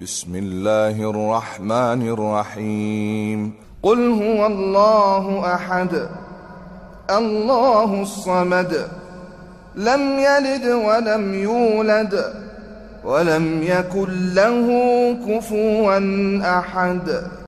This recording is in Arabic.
بسم الله الرحمن الرحيم قل هو الله أحد الله الصمد لم يلد ولم يولد ولم يكن له كفوا أحد